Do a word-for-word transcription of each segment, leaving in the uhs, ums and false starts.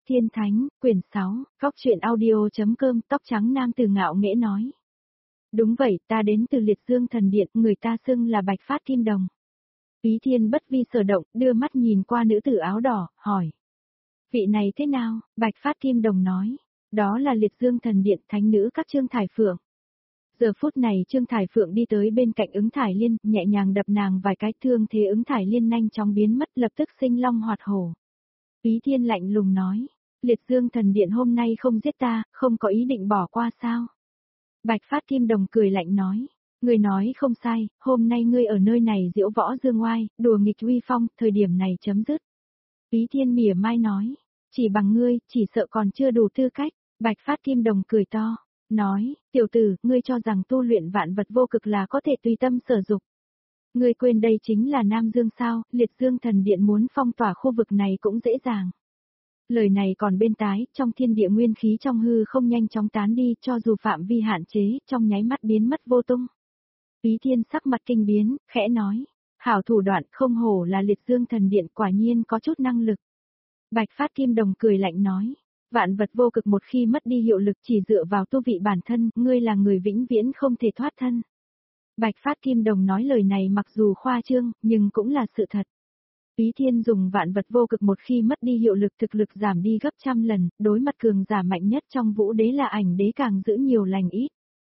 Tiên Thánh, quyển sáu, Góc truyện audio.com, tóc trắng nam từ ngạo nghễ nói. Đúng vậy, ta đến từ Liệt Dương Thần Điện, người ta xưng là Bạch Phát Kim Đồng. Ý Thiên bất vi sở động, đưa mắt nhìn qua nữ tử áo đỏ, hỏi. Vị này thế nào? Bạch Phát Kim Đồng nói. Đó là Liệt Dương Thần Điện thánh nữ các Trương Thải Phượng. Giờ phút này Trương Thải Phượng đi tới bên cạnh Ứng Thải Liên, nhẹ nhàng đập nàng vài cái, thương thế Ứng Thải Liên nhanh chóng biến mất, lập tức sinh long hoạt hổ. Ý Thiên lạnh lùng nói. Liệt Dương Thần Điện hôm nay không giết ta, không có ý định bỏ qua sao? Bạch Phát Kim Đồng cười lạnh nói. Ngươi nói không sai, hôm nay ngươi ở nơi này diễu võ dương oai, đùa nghịch uy phong, thời điểm này chấm dứt. Ý Thiên mỉa mai nói. Chỉ bằng ngươi, chỉ sợ còn chưa đủ tư cách. Bạch Phát Kim Đồng cười to. Nói, tiểu tử, ngươi cho rằng tu luyện vạn vật vô cực là có thể tùy tâm sở dục. Ngươi quên đây chính là Nam Dương sao, Liệt Dương Thần Điện muốn phong tỏa khu vực này cũng dễ dàng. Lời này còn bên tái, trong thiên địa nguyên khí trong hư không nhanh chóng tán đi, cho dù phạm vi hạn chế, trong nháy mắt biến mất vô tung. Ý Thiên sắc mặt kinh biến, khẽ nói, hảo thủ đoạn không hổ là Liệt Dương Thần Điện, quả nhiên có chút năng lực. Bạch Phát Kim Đồng cười lạnh nói, vạn vật vô cực một khi mất đi hiệu lực chỉ dựa vào tu vị bản thân, ngươi là người vĩnh viễn không thể thoát thân. Bạch Phát Kim Đồng nói lời này mặc dù khoa trương, nhưng cũng là sự thật. Ý Thiên dùng vạn vật vô cực một khi mất đi hiệu lực thực lực giảm đi gấp trăm lần, đối mặt cường giả mạnh nhất trong vũ đế là ảnh đế càng giữ nhiều lành ít.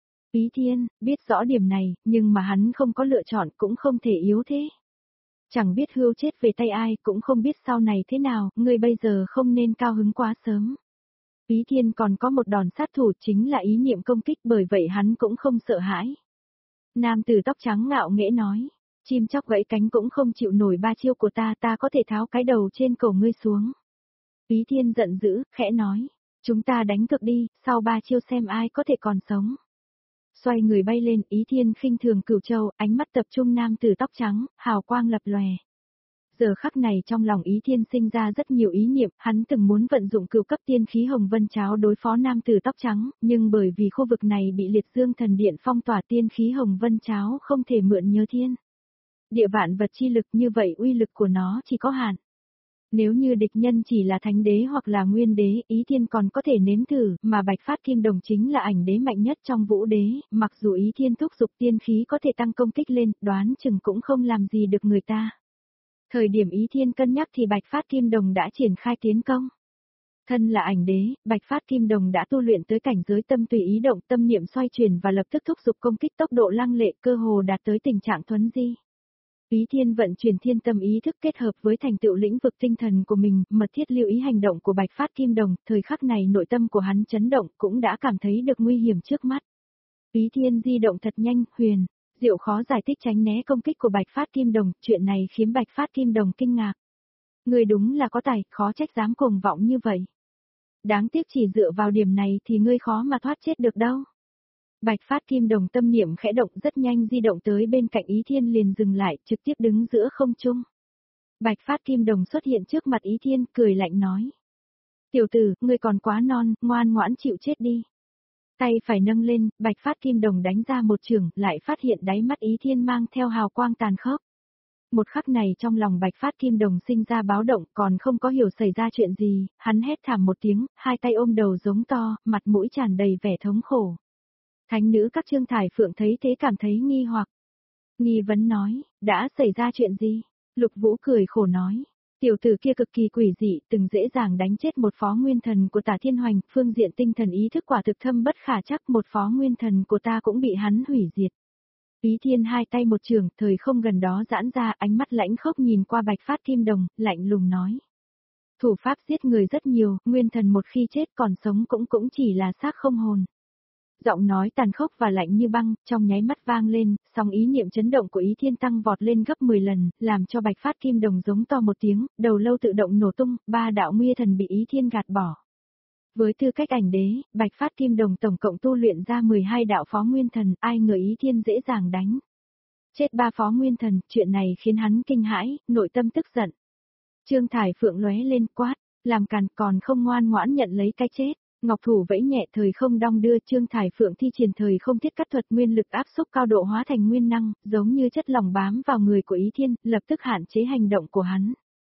Ý Thiên, biết rõ điểm này, nhưng mà hắn không có lựa chọn cũng không thể yếu thế. Chẳng biết hưu chết về tay ai, cũng không biết sau này thế nào, ngươi bây giờ không nên cao hứng quá sớm. Ý Thiên còn có một đòn sát thủ chính là ý niệm công kích, bởi vậy hắn cũng không sợ hãi. Nam tử tóc trắng ngạo nghễ nói, chim chóc gãy cánh cũng không chịu nổi ba chiêu của ta, ta có thể tháo cái đầu trên cổ ngươi xuống. Ý Thiên giận dữ, khẽ nói, chúng ta đánh cược đi, sau ba chiêu xem ai có thể còn sống. Xoay người bay lên, Ý Thiên khinh thường Cửu Châu, ánh mắt tập trung nam tử tóc trắng, hào quang lập lòe. Giờ khắc này trong lòng Ý Thiên sinh ra rất nhiều ý niệm, hắn từng muốn vận dụng cửu cấp tiên khí Hồng Vân Cháo đối phó nam tử tóc trắng, nhưng bởi vì khu vực này bị Liệt Dương Thần Điện phong tỏa, tiên khí Hồng Vân Cháo không thể mượn nhớ thiên. Địa vạn vật chi lực, như vậy uy lực của nó chỉ có hạn. Nếu như địch nhân chỉ là thánh đế hoặc là nguyên đế, Ý Thiên còn có thể nếm thử, mà Bạch Phát Kim Đồng chính là ảnh đế mạnh nhất trong vũ đế, mặc dù Ý Thiên thúc giục tiên khí có thể tăng công kích lên, đoán chừng cũng không làm gì được người ta. Thời điểm Ý Thiên cân nhắc thì Bạch Phát Kim Đồng đã triển khai tiến công. Thân là ảnh đế, Bạch Phát Kim Đồng đã tu luyện tới cảnh giới tâm tùy ý động, tâm niệm xoay chuyển và lập tức thúc giục công kích tốc độ lăng lệ, cơ hồ đạt tới tình trạng thuấn di. Ý Thiên vận chuyển thiên tâm ý thức kết hợp với thành tựu lĩnh vực tinh thần của mình, mật thiết lưu ý hành động của Bạch Phát Kim Đồng, thời khắc này nội tâm của hắn chấn động, cũng đã cảm thấy được nguy hiểm trước mắt. Ý Thiên di động thật nhanh, huyền, diệu khó giải thích tránh né công kích của Bạch Phát Kim Đồng, chuyện này khiến Bạch Phát Kim Đồng kinh ngạc. Người đúng là có tài, khó trách dám cuồng vọng như vậy. Đáng tiếc chỉ dựa vào điểm này thì ngươi khó mà thoát chết được đâu. Bạch Phát Kim Đồng tâm niệm khẽ động, rất nhanh di động tới bên cạnh Ý Thiên, liền dừng lại, trực tiếp đứng giữa không trung. Bạch Phát Kim Đồng xuất hiện trước mặt Ý Thiên, cười lạnh nói. Tiểu tử, ngươi còn quá non, ngoan ngoãn chịu chết đi. Tay phải nâng lên, Bạch Phát Kim Đồng đánh ra một chưởng, lại phát hiện đáy mắt Ý Thiên mang theo hào quang tàn khốc. Một khắc này trong lòng Bạch Phát Kim Đồng sinh ra báo động, còn không có hiểu xảy ra chuyện gì, hắn hét thảm một tiếng, hai tay ôm đầu giống to, mặt mũi tràn đầy vẻ thống khổ. Thánh nữ các Trương Thải Phượng thấy thế cảm thấy nghi hoặc. Nghi vấn nói, đã xảy ra chuyện gì? Lục Vũ cười khổ nói, tiểu tử kia cực kỳ quỷ dị, từng dễ dàng đánh chết một phó nguyên thần của Tả Thiên Hoành, phương diện tinh thần ý thức quả thực thâm bất khả chắc, một phó nguyên thần của ta cũng bị hắn hủy diệt. Ý Thiên hai tay một trường, thời không gần đó giãn ra, ánh mắt lãnh khốc nhìn qua Bạch Phát Kim Đồng, lạnh lùng nói. Thủ pháp giết người rất nhiều, nguyên thần một khi chết còn sống cũng cũng chỉ là xác không hồn. Giọng nói tàn khốc và lạnh như băng, trong nháy mắt vang lên, song ý niệm chấn động của Ý Thiên tăng vọt lên gấp mười lần, làm cho Bạch Phát Kim Đồng giống to một tiếng, đầu lâu tự động nổ tung, ba đạo nguy thần bị Ý Thiên gạt bỏ. Với tư cách ảnh đế, Bạch Phát Kim Đồng tổng cộng tu luyện ra mười hai đạo phó nguyên thần, ai ngờ Ý Thiên dễ dàng đánh. Chết ba phó nguyên thần, chuyện này khiến hắn kinh hãi, nội tâm tức giận. Trương Thải Phượng lóe lên quát, làm càn còn không ngoan ngoãn nhận lấy cái chết. Ngọc thủ vẫy nhẹ, thời không đong đưa, Trương Thải Phượng thi triển thời không thiết cắt thuật, nguyên lực áp xúc cao độ hóa thành nguyên năng, giống như chất lỏng bám vào người của Ý Thiên, lập tức hạn chế hành động của hắn.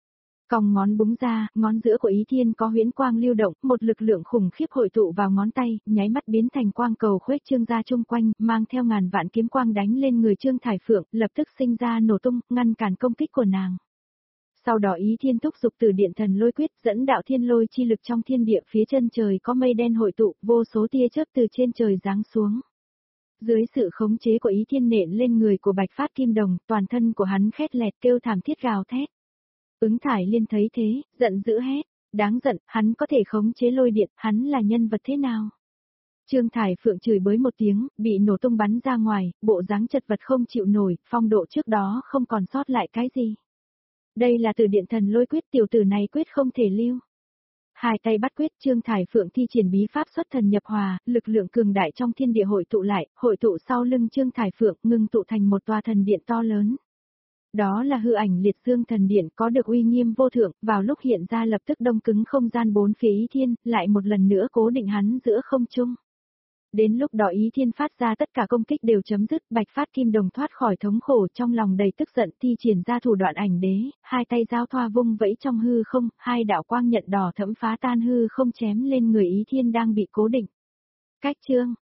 Cong ngón búng ra, ngón giữa của Ý Thiên có huyễn quang lưu động, một lực lượng khủng khiếp hội tụ vào ngón tay, nháy mắt biến thành quang cầu khuếch trương ra chung quanh, mang theo ngàn vạn kiếm quang đánh lên người Trương Thải Phượng, lập tức sinh ra nổ tung, ngăn cản công kích của nàng. Sau đó Ý Thiên thúc dục Tử Điện Thần Lôi Quyết, dẫn đạo thiên lôi chi lực trong thiên địa, phía chân trời có mây đen hội tụ, vô số tia chớp từ trên trời giáng xuống. Dưới sự khống chế của Ý Thiên nện lên người của Bạch Phát Kim Đồng, toàn thân của hắn khét lẹt kêu thảm thiết gào thét. Ứng Thải Liên thấy thế, giận dữ hét, đáng giận, hắn có thể khống chế lôi điện, hắn là nhân vật thế nào? Trương Thải Phượng chửi bới một tiếng, bị nổ tung bắn ra ngoài, bộ dáng chật vật không chịu nổi, phong độ trước đó không còn sót lại cái gì. Đây là Tử Điện Thần Lôi Quyết, tiểu tử này quyết không thể lưu. Hai tay bắt quyết, Trương Thải Phượng thi triển bí pháp xuất thần nhập hòa, lực lượng cường đại trong thiên địa hội tụ lại, hội tụ sau lưng Trương Thải Phượng, ngưng tụ thành một tòa thần điện to lớn. Đó là hư ảnh Liệt Dương Thần Điện, có được uy nghiêm vô thượng, vào lúc hiện ra lập tức đông cứng không gian bốn phía Ý Thiên, lại một lần nữa cố định hắn giữa không trung. Đến lúc đó Ý Thiên phát ra tất cả công kích đều chấm dứt, Bạch Phát Kim Đồng thoát khỏi thống khổ, trong lòng đầy tức giận, thi triển ra thủ đoạn ảnh đế, hai tay giao thoa vung vẫy trong hư không, hai đạo quang nhận đỏ thẫm phá tan hư không chém lên người Ý Thiên đang bị cố định. Cách chương